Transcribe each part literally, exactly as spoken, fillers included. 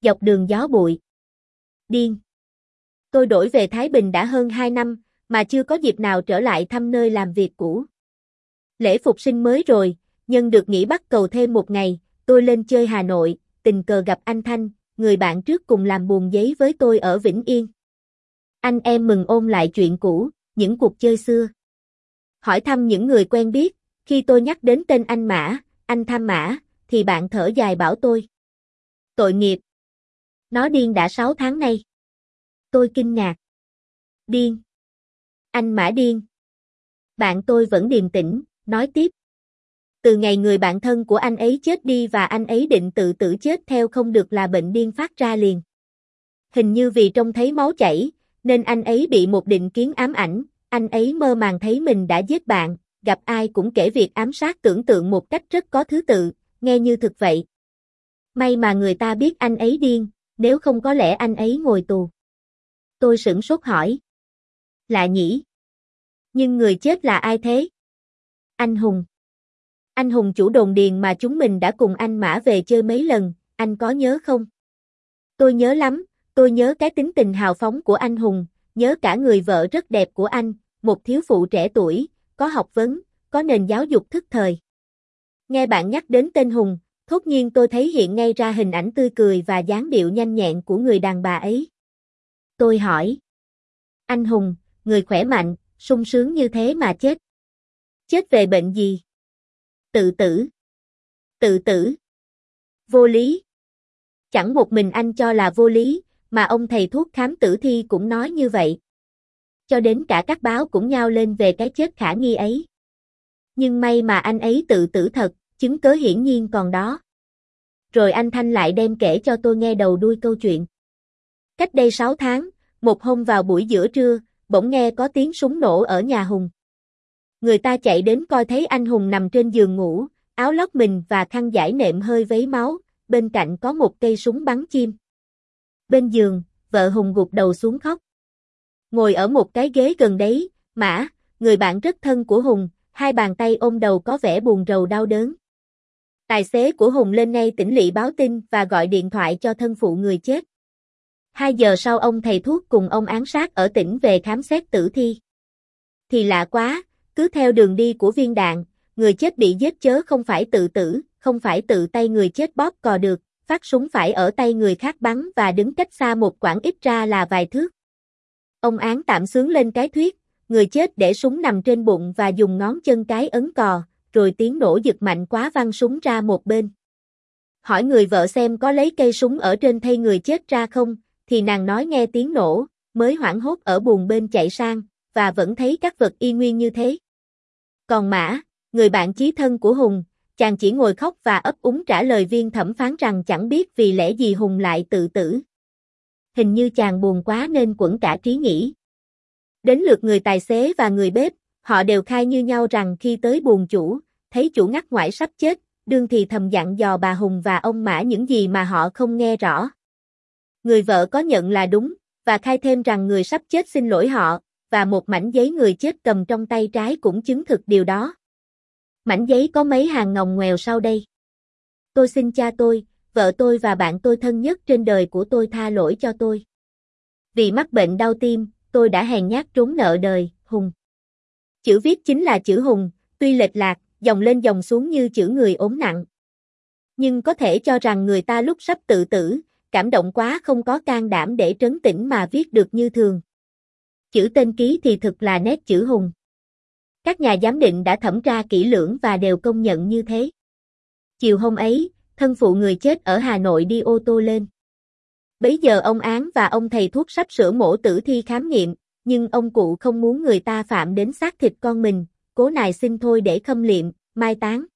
Dọc đường gió bụi. Điên. Tôi đổi về Thái Bình đã hơn hai năm, mà chưa có dịp nào trở lại thăm nơi làm việc cũ. Lễ Phục sinh mới rồi, nhân được nghỉ Bắc Cầu thêm một ngày, tôi lên chơi Hà Nội, tình cờ gặp anh Thanh, người bạn trước cùng làm buồn giấy với tôi ở Vĩnh Yên. Anh em mừng ôn lại chuyện cũ, những cuộc chơi xưa. Hỏi thăm những người quen biết, khi tôi nhắc đến tên anh Mã, anh Tham Mã, thì bạn thở dài bảo tôi. Tội nghiệp. Nó điên đã sáu tháng nay. Tôi kinh ngạc. Điên. Anh Mã điên. Bạn tôi vẫn điềm tĩnh, nói tiếp. Từ ngày người bạn thân của anh ấy chết đi và anh ấy định tự tử chết theo không được là bệnh điên phát ra liền. Hình như vì trông thấy máu chảy, nên anh ấy bị một định kiến ám ảnh, anh ấy mơ màng thấy mình đã giết bạn, gặp ai cũng kể việc ám sát tưởng tượng một cách rất có thứ tự, nghe như thực vậy. May mà người ta biết anh ấy điên, nếu không có lẽ anh ấy ngồi tù. Tôi sửng sốt hỏi. Lạ nhỉ? Nhưng người chết là ai thế? Anh Hùng. Anh Hùng chủ đồn điền mà chúng mình đã cùng anh Mã về chơi mấy lần, anh có nhớ không? Tôi nhớ lắm, tôi nhớ cái tính tình hào phóng của anh Hùng, nhớ cả người vợ rất đẹp của anh, một thiếu phụ trẻ tuổi, có học vấn, có nền giáo dục thức thời. Nghe bạn nhắc đến tên Hùng, thốt nhiên tôi thấy hiện ngay ra hình ảnh tươi cười và dáng điệu nhanh nhẹn của người đàn bà ấy. Tôi hỏi. Anh Hùng, người khỏe mạnh, sung sướng như thế mà chết. Chết về bệnh gì? Tự tử. Tự tử. Vô lý. Chẳng một mình anh cho là vô lý, mà ông thầy thuốc khám tử thi cũng nói như vậy. Cho đến cả các báo cũng nhao lên về cái chết khả nghi ấy. Nhưng may mà anh ấy tự tử thật, chứng cớ hiển nhiên còn đó. Rồi anh Thanh lại đem kể cho tôi nghe đầu đuôi câu chuyện. Cách đây sáu tháng, một hôm vào buổi giữa trưa, bỗng nghe có tiếng súng nổ ở nhà Hùng. Người ta chạy đến coi thấy anh Hùng nằm trên giường ngủ, áo lót mình và khăn vải nệm hơi vấy máu, bên cạnh có một cây súng bắn chim. Bên giường, vợ Hùng gục đầu xuống khóc. Ngồi ở một cái ghế gần đấy, Mã, người bạn rất thân của Hùng, hai bàn tay ôm đầu có vẻ buồn rầu đau đớn. Tài xế của Hùng lên ngay tỉnh lỵ báo tin và gọi điện thoại cho thân phụ người chết. Hai giờ sau ông thầy thuốc cùng ông án sát ở tỉnh về khám xét tử thi. Thì lạ quá, cứ theo đường đi của viên đạn, người chết bị giết chớ không phải tự tử, không phải tự tay người chết bóp cò được, phát súng phải ở tay người khác bắn và đứng cách xa một quãng ít ra là vài thước. Ông án tạm xướng lên cái thuyết, người chết để súng nằm trên bụng và dùng ngón chân cái ấn cò, rồi tiếng nổ giật mạnh quá văng súng ra một bên. Hỏi người vợ xem có lấy cây súng ở trên thây người chết ra không, thì nàng nói nghe tiếng nổ, mới hoảng hốt ở buồng bên chạy sang, và vẫn thấy các vật y nguyên như thế. Còn Mã, người bạn chí thân của Hùng, chàng chỉ ngồi khóc và ấp úng trả lời viên thẩm phán rằng chẳng biết vì lẽ gì Hùng lại tự tử. Hình như chàng buồn quá nên quẫn cả trí nghĩ. Đến lượt người tài xế và người bếp, họ đều khai như nhau rằng khi tới buồng chủ, thấy chủ ngắt ngoải sắp chết, đương thì thầm dặn dò bà Hùng và ông Mã những gì mà họ không nghe rõ. Người vợ có nhận là đúng, và khai thêm rằng người sắp chết xin lỗi họ, và một mảnh giấy người chết cầm trong tay trái cũng chứng thực điều đó. Mảnh giấy có mấy hàng ngòng ngoèo sau đây. Tôi xin cha tôi, vợ tôi và bạn tôi thân nhất trên đời của tôi tha lỗi cho tôi. Vì mắc bệnh đau tim, tôi đã hèn nhát trốn nợ đời, Hùng. Chữ viết chính là chữ Hùng, tuy lệch lạc, dòng lên dòng xuống như chữ người ốm nặng. Nhưng có thể cho rằng người ta lúc sắp tự tử, cảm động quá không có can đảm để trấn tĩnh mà viết được như thường. Chữ tên ký thì thực là nét chữ Hùng. Các nhà giám định đã thẩm tra kỹ lưỡng và đều công nhận như thế. Chiều hôm ấy, thân phụ người chết ở Hà Nội đi ô tô lên. Bấy giờ ông án và ông thầy thuốc sắp sửa mổ tử thi khám nghiệm, nhưng ông cụ không muốn người ta phạm đến xác thịt con mình, cố nài xin thôi để khâm liệm, mai táng.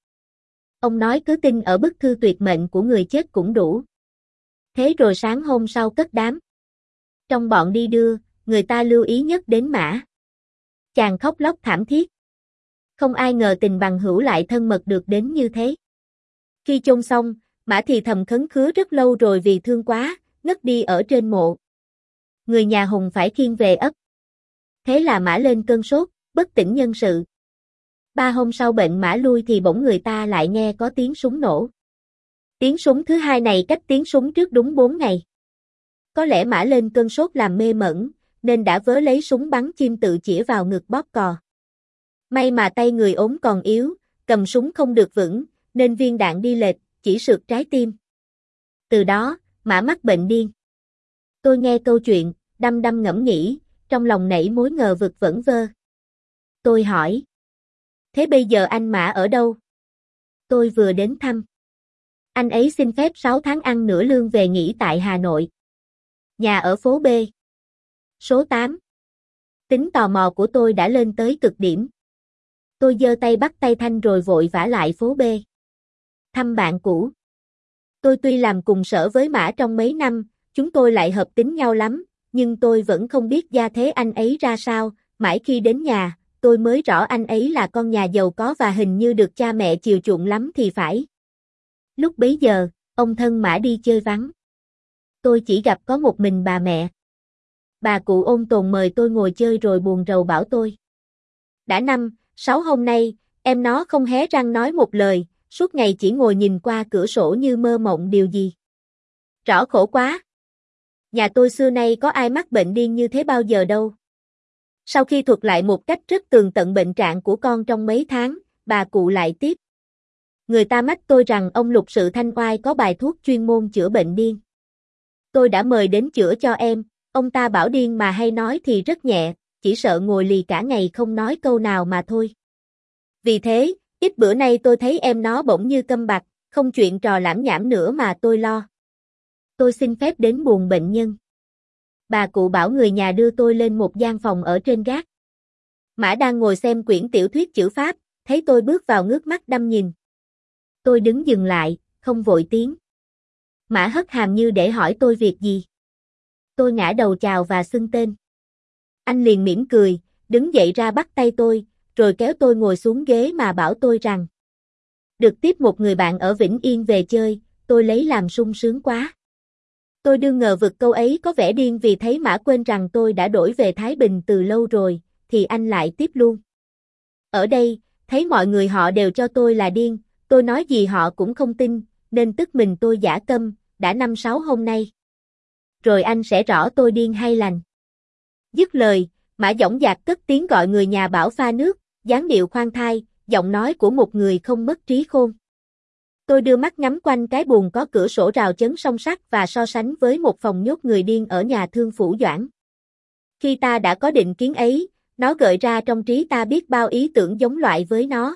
Ông nói cứ tin ở bức thư tuyệt mệnh của người chết cũng đủ. Thế rồi sáng hôm sau cất đám. Trong bọn đi đưa, người ta lưu ý nhất đến Mã. Chàng khóc lóc thảm thiết. Không ai ngờ tình bằng hữu lại thân mật được đến như thế. Khi chôn xong, Mã thì thầm khấn khứa rất lâu rồi vì thương quá, ngất đi ở trên mộ. Người nhà Hùng phải khiêng về ấp. Thế là Mã lên cơn sốt, bất tỉnh nhân sự. Ba hôm sau bệnh Mã lui thì bỗng người ta lại nghe có tiếng súng nổ. Tiếng súng thứ hai này cách tiếng súng trước đúng bốn ngày. Có lẽ Mã lên cơn sốt làm mê mẩn, nên đã vớ lấy súng bắn chim tự chĩa vào ngực bóp cò. May mà tay người ốm còn yếu, cầm súng không được vững, nên viên đạn đi lệch, chỉ sượt trái tim. Từ đó, Mã mắc bệnh điên. Tôi nghe câu chuyện, đăm đăm ngẫm nghĩ, trong lòng nảy mối ngờ vực vẩn vơ. Tôi hỏi. Thế bây giờ anh Mã ở đâu? Tôi vừa đến thăm. Anh ấy xin phép sáu tháng ăn nửa lương về nghỉ tại Hà Nội. Nhà ở phố B. Số tám. Tính tò mò của tôi đã lên tới cực điểm. Tôi giơ tay bắt tay Thanh rồi vội vã lại phố B. Thăm bạn cũ. Tôi tuy làm cùng sở với Mã trong mấy năm, chúng tôi lại hợp tính nhau lắm, nhưng tôi vẫn không biết gia thế anh ấy ra sao, mãi khi đến nhà, tôi mới rõ anh ấy là con nhà giàu có và hình như được cha mẹ chiều chuộng lắm thì phải. Lúc bấy giờ, ông thân Mã đi chơi vắng. Tôi chỉ gặp có một mình bà mẹ. Bà cụ ôn tồn mời tôi ngồi chơi rồi buồn rầu bảo tôi. Đã năm, sáu hôm nay, em nó không hé răng nói một lời, suốt ngày chỉ ngồi nhìn qua cửa sổ như mơ mộng điều gì. Rõ khổ quá. Nhà tôi xưa nay có ai mắc bệnh điên như thế bao giờ đâu. Sau khi thuật lại một cách rất tường tận bệnh trạng của con trong mấy tháng, bà cụ lại tiếp. Người ta mách tôi rằng ông Lục Sự Thanh Oai có bài thuốc chuyên môn chữa bệnh điên. Tôi đã mời đến chữa cho em, ông ta bảo điên mà hay nói thì rất nhẹ, chỉ sợ ngồi lì cả ngày không nói câu nào mà thôi. Vì thế, ít bữa nay tôi thấy em nó bỗng như câm bặt, không chuyện trò lãm nhảm nữa mà tôi lo. Tôi xin phép đến buồng bệnh nhân. Bà cụ bảo người nhà đưa tôi lên một gian phòng ở trên gác. Mã đang ngồi xem quyển tiểu thuyết chữ Pháp, thấy tôi bước vào ngước mắt đăm nhìn. Tôi đứng dừng lại, không vội tiếng. Mã hất hàm như để hỏi tôi việc gì. Tôi ngã đầu chào và xưng tên. Anh liền mỉm cười, đứng dậy ra bắt tay tôi, rồi kéo tôi ngồi xuống ghế mà bảo tôi rằng được tiếp một người bạn ở Vĩnh Yên về chơi, tôi lấy làm sung sướng quá. Tôi đương ngờ vực câu ấy có vẻ điên vì thấy Mã quên rằng tôi đã đổi về Thái Bình từ lâu rồi, thì anh lại tiếp luôn. Ở đây, thấy mọi người họ đều cho tôi là điên, tôi nói gì họ cũng không tin, nên tức mình tôi giả câm, đã năm sáu hôm nay. Rồi anh sẽ rõ tôi điên hay lành. Dứt lời, Mã dõng dạc cất tiếng gọi người nhà bảo pha nước, dáng điệu khoan thai, giọng nói của một người không mất trí khôn. Tôi đưa mắt ngắm quanh cái buồng có cửa sổ rào chắn song sắt và so sánh với một phòng nhốt người điên ở nhà thương Phủ Doãn. Khi ta đã có định kiến ấy, nó gợi ra trong trí ta biết bao ý tưởng giống loại với nó.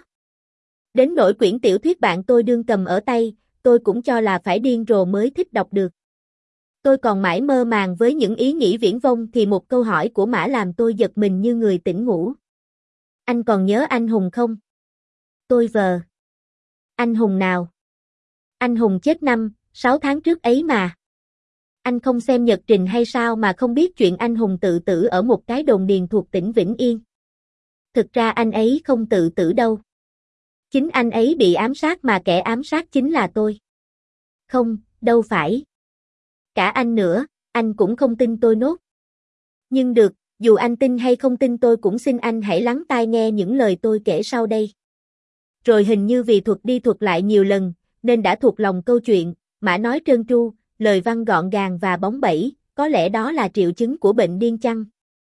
Đến nỗi quyển tiểu thuyết bạn tôi đương cầm ở tay, tôi cũng cho là phải điên rồ mới thích đọc được. Tôi còn mãi mơ màng với những ý nghĩ viển vông thì một câu hỏi của Mã làm tôi giật mình như người tỉnh ngủ. Anh còn nhớ anh Hùng không? Tôi vờ. Anh Hùng nào? Anh Hùng chết năm, sáu tháng trước ấy mà. Anh không xem nhật trình hay sao mà không biết chuyện anh Hùng tự tử ở một cái đồn điền thuộc tỉnh Vĩnh Yên. Thực ra anh ấy không tự tử đâu. Chính anh ấy bị ám sát mà kẻ ám sát chính là tôi. Không, đâu phải. Cả anh nữa, anh cũng không tin tôi nốt. Nhưng được, dù anh tin hay không tin tôi cũng xin anh hãy lắng tai nghe những lời tôi kể sau đây. Rồi hình như vì thuật đi thuật lại nhiều lần, nên đã thuộc lòng câu chuyện, Mã nói trơn tru, lời văn gọn gàng và bóng bẩy, có lẽ đó là triệu chứng của bệnh điên chăng?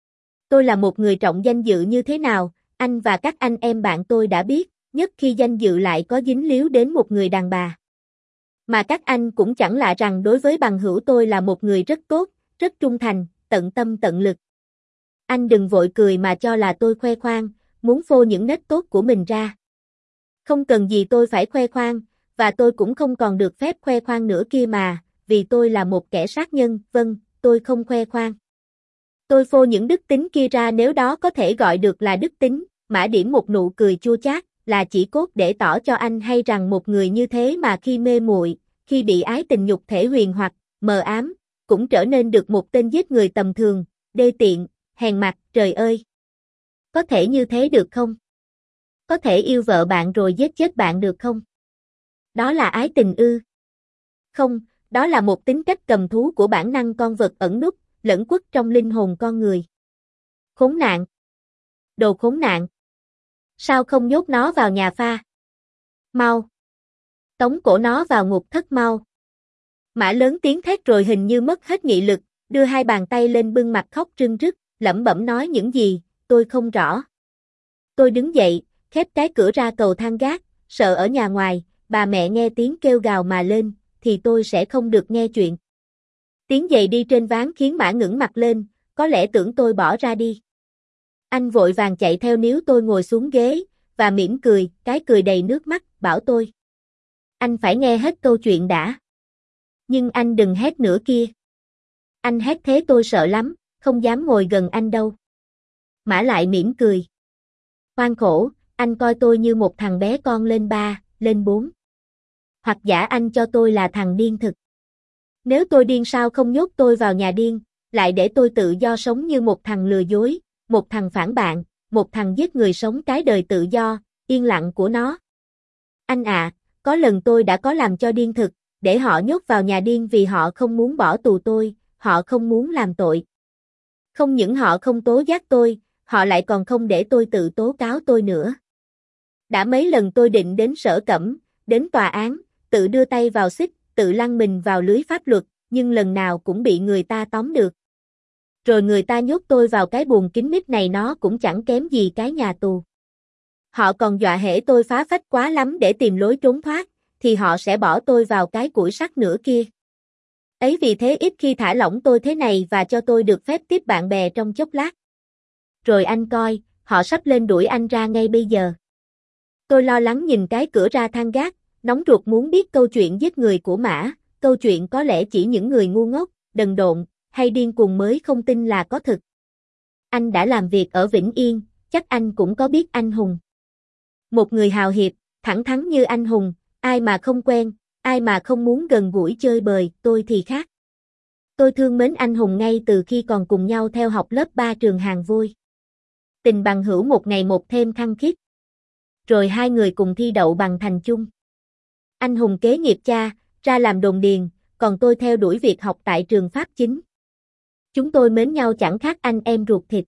Tôi là một người trọng danh dự như thế nào, anh và các anh em bạn tôi đã biết, nhất khi danh dự lại có dính líu đến một người đàn bà. Mà các anh cũng chẳng lạ rằng đối với bằng hữu tôi là một người rất tốt, rất trung thành, tận tâm tận lực. Anh đừng vội cười mà cho là tôi khoe khoang, muốn phô những nét tốt của mình ra. Không cần gì tôi phải khoe khoang, và tôi cũng không còn được phép khoe khoang nữa kia mà, vì tôi là một kẻ sát nhân, vâng, tôi không khoe khoang. Tôi phô những đức tính kia ra nếu đó có thể gọi được là đức tính, Mã điểm một nụ cười chua chát, là chỉ cốt để tỏ cho anh hay rằng một người như thế mà khi mê muội, khi bị ái tình nhục thể huyền hoặc, mờ ám, cũng trở nên được một tên giết người tầm thường, đê tiện, hèn mặt, trời ơi. Có thể như thế được không? Có thể yêu vợ bạn rồi giết chết bạn được không? Đó là ái tình ư? Không, đó là một tính cách cầm thú của bản năng con vật ẩn núp, lẫn quất trong linh hồn con người. Khốn nạn! Đồ khốn nạn! Sao không nhốt nó vào nhà pha? Mau! Tống cổ nó vào ngục thất mau. Mã lớn tiếng thét rồi hình như mất hết nghị lực, đưa hai bàn tay lên bưng mặt khóc rưng rức, lẩm bẩm nói những gì, tôi không rõ. Tôi đứng dậy, khép cái cửa ra cầu thang gác, sợ ở nhà ngoài, bà mẹ nghe tiếng kêu gào mà lên, thì tôi sẽ không được nghe chuyện. Tiếng giày đi trên ván khiến Mã ngẩng mặt lên, có lẽ tưởng tôi bỏ ra đi. Anh vội vàng chạy theo níu tôi ngồi xuống ghế, và mỉm cười, cái cười đầy nước mắt, bảo tôi. Anh phải nghe hết câu chuyện đã. Nhưng anh đừng hét nữa kia. Anh hét thế tôi sợ lắm, không dám ngồi gần anh đâu. Mã lại mỉm cười. Oan khổ, anh coi tôi như một thằng bé con lên ba, lên bốn. Hoặc giả anh cho tôi là thằng điên thực. Nếu tôi điên sao không nhốt tôi vào nhà điên, lại để tôi tự do sống như một thằng lừa dối, một thằng phản bạn, một thằng giết người sống cái đời tự do, yên lặng của nó. Anh à, có lần tôi đã có làm cho điên thực, để họ nhốt vào nhà điên vì họ không muốn bỏ tù tôi, họ không muốn làm tội. Không những họ không tố giác tôi, họ lại còn không để tôi tự tố cáo tôi nữa. Đã mấy lần tôi định đến sở cẩm, đến tòa án, tự đưa tay vào xích, tự lăn mình vào lưới pháp luật, nhưng lần nào cũng bị người ta tóm được. Rồi người ta nhốt tôi vào cái buồng kín mít này, nó cũng chẳng kém gì cái nhà tù. Họ còn dọa hễ tôi phá phách quá lắm để tìm lối trốn thoát, thì họ sẽ bỏ tôi vào cái củi sắt nữa kia. Ấy vì thế ít khi thả lỏng tôi thế này và cho tôi được phép tiếp bạn bè trong chốc lát. Rồi anh coi, họ sắp lên đuổi anh ra ngay bây giờ. Tôi lo lắng nhìn cái cửa ra thang gác, nóng ruột muốn biết câu chuyện giết người của Mã, câu chuyện có lẽ chỉ những người ngu ngốc, đần độn, hay điên cuồng mới không tin là có thực. Anh đã làm việc ở Vĩnh Yên, chắc anh cũng có biết anh Hùng. Một người hào hiệp, thẳng thắn như anh Hùng, ai mà không quen, ai mà không muốn gần gũi chơi bời, tôi thì khác. Tôi thương mến anh Hùng ngay từ khi còn cùng nhau theo học lớp ba trường Hàng Vôi. Tình bằng hữu một ngày một thêm khăng khít. Rồi hai người cùng thi đậu bằng thành chung. Anh Hùng kế nghiệp cha, ra làm đồn điền, còn tôi theo đuổi việc học tại trường Pháp chính. Chúng tôi mến nhau chẳng khác anh em ruột thịt.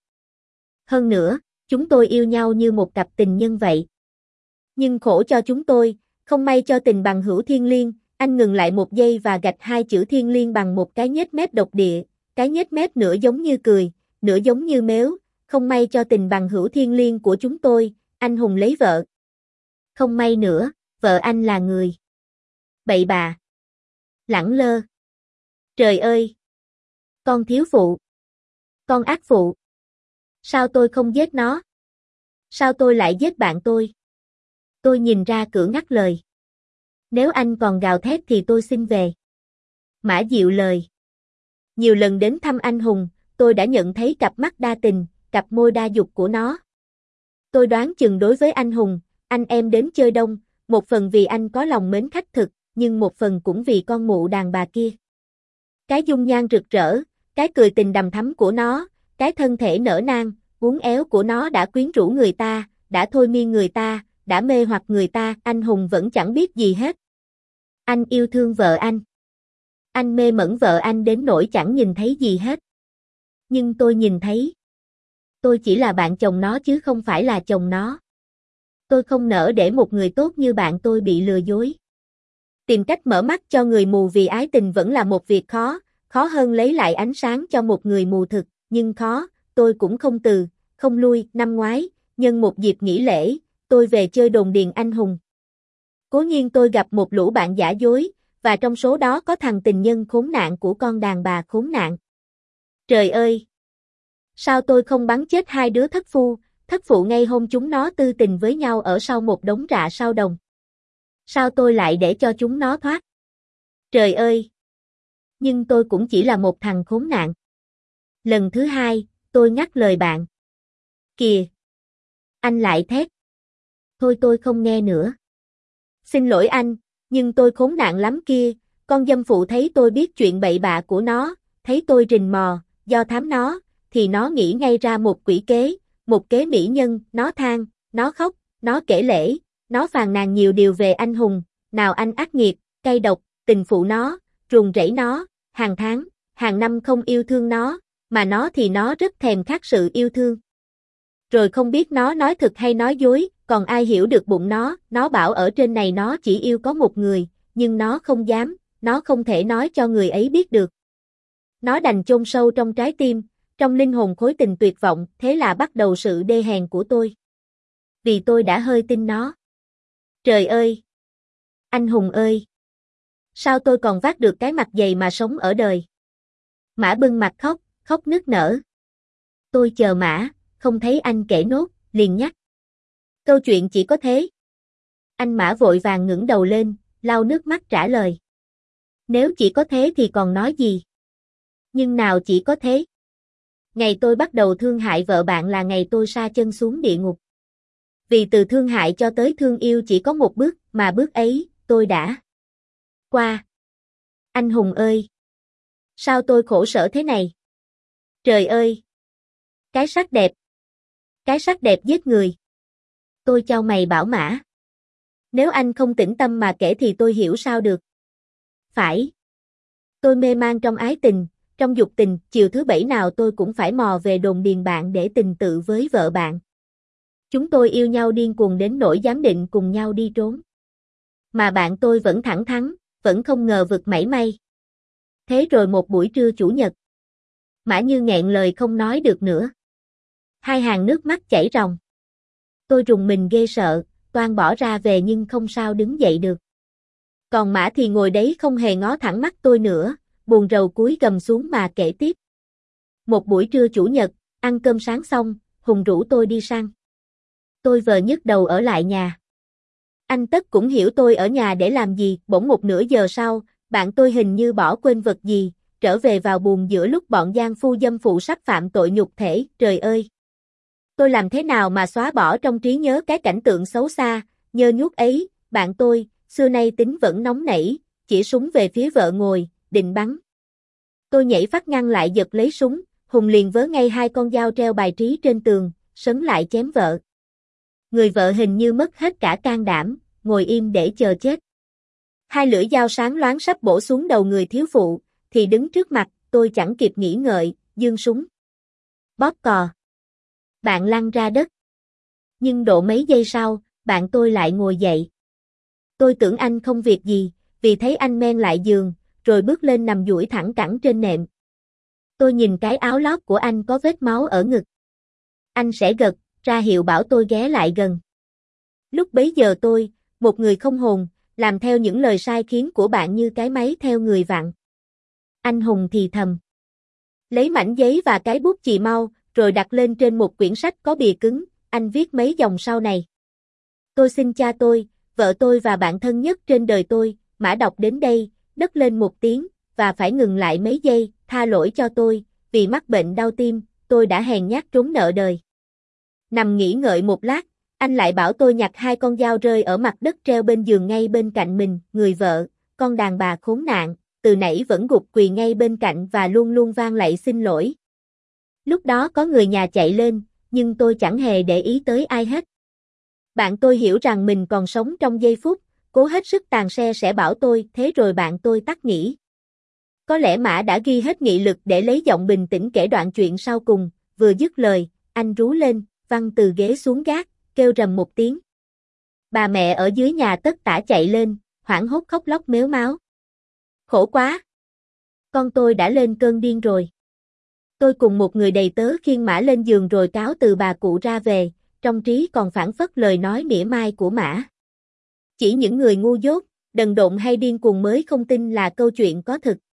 Hơn nữa, chúng tôi yêu nhau như một cặp tình nhân vậy. Nhưng khổ cho chúng tôi, không may cho tình bằng hữu thiên liêng, anh ngừng lại một giây và gạch hai chữ thiên liêng bằng một cái nhếch mép độc địa, cái nhếch mép nửa giống như cười, nửa giống như mếu, không may cho tình bằng hữu thiên liêng của chúng tôi, anh Hùng lấy vợ. Không may nữa, vợ anh là người bậy bạ, lẳng lơ. Trời ơi! Con thiếu phụ! Con ác phụ! Sao tôi không giết nó? Sao tôi lại giết bạn tôi? Tôi nhìn ra cửa ngắt lời. Nếu anh còn gào thét thì tôi xin về. Mã dịu lời. Nhiều lần đến thăm anh Hùng, tôi đã nhận thấy cặp mắt đa tình, cặp môi đa dục của nó. Tôi đoán chừng đối với anh Hùng, anh em đến chơi đông, một phần vì anh có lòng mến khách thực, nhưng một phần cũng vì con mụ đàn bà kia. Cái dung nhan rực rỡ, cái cười tình đằm thắm của nó, cái thân thể nở nang, uốn éo của nó đã quyến rũ người ta, đã thôi miên người ta, đã mê hoặc người ta, anh Hùng vẫn chẳng biết gì hết. Anh yêu thương vợ anh. Anh mê mẩn vợ anh đến nỗi chẳng nhìn thấy gì hết. Nhưng tôi nhìn thấy. Tôi chỉ là bạn chồng nó chứ không phải là chồng nó. Tôi không nỡ để một người tốt như bạn tôi bị lừa dối. Tìm cách mở mắt cho người mù vì ái tình vẫn là một việc khó, khó hơn lấy lại ánh sáng cho một người mù thực, nhưng khó, tôi cũng không từ, không lui. Năm ngoái, nhân một dịp nghỉ lễ, tôi về chơi đồn điền anh Hùng. Cố nhiên tôi gặp một lũ bạn giả dối, và trong số đó có thằng tình nhân khốn nạn của con đàn bà khốn nạn. Trời ơi! Sao tôi không bắn chết hai đứa thất phu, thất phụ ngay hôm chúng nó tư tình với nhau ở sau một đống rạ sau đồng? Sao tôi lại để cho chúng nó thoát? Trời ơi! Nhưng tôi cũng chỉ là một thằng khốn nạn. Lần thứ hai, tôi ngắt lời bạn. Kìa! Anh lại thét. Thôi tôi không nghe nữa. Xin lỗi anh, nhưng tôi khốn nạn lắm kia, con dâm phụ thấy tôi biết chuyện bậy bạ của nó, thấy tôi rình mò, do thám nó, thì nó nghĩ ngay ra một quỷ kế, một kế mỹ nhân, nó than, nó khóc, nó kể lể, nó phàn nàn nhiều điều về anh Hùng, nào anh ác nghiệt, cay độc, tình phụ nó, ruồng rẫy nó, hàng tháng, hàng năm không yêu thương nó, mà nó thì nó rất thèm khát sự yêu thương. Rồi không biết nó nói thật hay nói dối, còn ai hiểu được bụng nó, nó bảo ở trên này nó chỉ yêu có một người, nhưng nó không dám, nó không thể nói cho người ấy biết được. Nó đành chôn sâu trong trái tim, trong linh hồn khối tình tuyệt vọng, thế là bắt đầu sự đê hèn của tôi. Vì tôi đã hơi tin nó. Trời ơi! Anh hùng ơi! Sao tôi còn vác được cái mặt dày mà sống ở đời? Mã bưng mặt khóc, khóc nức nở. Tôi chờ Mã, không thấy anh kể nốt, liền nhắc. Câu chuyện chỉ có thế. Anh Mã vội vàng ngẩng đầu lên, lau nước mắt trả lời. Nếu chỉ có thế thì còn nói gì? Nhưng nào chỉ có thế. Ngày tôi bắt đầu thương hại vợ bạn là ngày tôi sa chân xuống địa ngục. Vì từ thương hại cho tới thương yêu chỉ có một bước, mà bước ấy, tôi đã qua. Anh hùng ơi! Sao tôi khổ sở thế này? Trời ơi! Cái sắc đẹp! Cái sắc đẹp giết người! Tôi chau mày bảo Mã. Nếu anh không tĩnh tâm mà kể thì tôi hiểu sao được. Phải. Tôi mê man trong ái tình, trong dục tình, chiều thứ bảy nào tôi cũng phải mò về đồn điền bạn để tình tự với vợ bạn. Chúng tôi yêu nhau điên cuồng đến nỗi dám định cùng nhau đi trốn. Mà bạn tôi vẫn thẳng thắn, vẫn không ngờ vực mảy may. Thế rồi một buổi trưa chủ nhật. Mã Như nghẹn lời không nói được nữa. Hai hàng nước mắt chảy ròng. Tôi rùng mình ghê sợ, toan bỏ ra về nhưng không sao đứng dậy được. Còn Mã thì ngồi đấy không hề ngó thẳng mắt tôi nữa, buồn rầu cúi gằm xuống mà kể tiếp. Một buổi trưa chủ nhật, ăn cơm sáng xong, Hùng rủ tôi đi săn. Tôi vờ nhức đầu ở lại nhà. Anh Tất cũng hiểu tôi ở nhà để làm gì, bỗng một nửa giờ sau, bạn tôi hình như bỏ quên vật gì, trở về vào buồng giữa lúc bọn giang phu dâm phụ sắp phạm tội nhục thể, trời ơi! Tôi làm thế nào mà xóa bỏ trong trí nhớ cái cảnh tượng xấu xa, nhơ nhuốc ấy, bạn tôi, xưa nay tính vẫn nóng nảy, chỉ súng về phía vợ ngồi, định bắn. Tôi nhảy phát ngăn lại giật lấy súng, Hùng liền vớ ngay hai con dao treo bài trí trên tường, sấn lại chém vợ. Người vợ hình như mất hết cả can đảm, ngồi im để chờ chết. Hai lưỡi dao sáng loáng sắp bổ xuống đầu người thiếu phụ, thì đứng trước mặt, tôi chẳng kịp nghĩ ngợi, giương súng. Bóp cò. Bạn lăn ra đất. Nhưng độ mấy giây sau, bạn tôi lại ngồi dậy. Tôi tưởng anh không việc gì, vì thấy anh men lại giường, rồi bước lên nằm duỗi thẳng cẳng trên nệm. Tôi nhìn cái áo lót của anh có vết máu ở ngực. Anh sẽ gật, ra hiệu bảo tôi ghé lại gần. Lúc bấy giờ tôi, một người không hồn, làm theo những lời sai khiến của bạn như cái máy theo người vặn. Anh Hùng thì thầm. Lấy mảnh giấy và cái bút chì mau, rồi đặt lên trên một quyển sách có bìa cứng, anh viết mấy dòng sau này. Tôi xin cha tôi, vợ tôi và bạn thân nhất trên đời tôi, Mã đọc đến đây, đất lên một tiếng, và phải ngừng lại mấy giây, tha lỗi cho tôi, vì mắc bệnh đau tim, tôi đã hèn nhát trốn nợ đời. Nằm nghỉ ngợi một lát, anh lại bảo tôi nhặt hai con dao rơi ở mặt đất treo bên giường ngay bên cạnh mình, người vợ, con đàn bà khốn nạn, từ nãy vẫn gục quỳ ngay bên cạnh và luôn luôn vang lạy xin lỗi. Lúc đó có người nhà chạy lên, nhưng tôi chẳng hề để ý tới ai hết. Bạn tôi hiểu rằng mình còn sống trong giây phút, cố hết sức tàn se sẽ bảo tôi, thế rồi bạn tôi tắt nghỉ. Có lẽ Mã đã ghi hết nghị lực để lấy giọng bình tĩnh kể đoạn chuyện sau cùng, vừa dứt lời, anh rú lên, văng từ ghế xuống gác, kêu rầm một tiếng. Bà mẹ ở dưới nhà tất tả chạy lên, hoảng hốt khóc lóc mếu máo. Khổ quá! Con tôi đã lên cơn điên rồi. Tôi cùng một người đầy tớ khiêng Mã lên giường rồi cáo từ bà cụ ra về, trong trí còn phảng phất lời nói mỉa mai của Mã. Chỉ những người ngu dốt, đần độn hay điên cuồng mới không tin là câu chuyện có thực.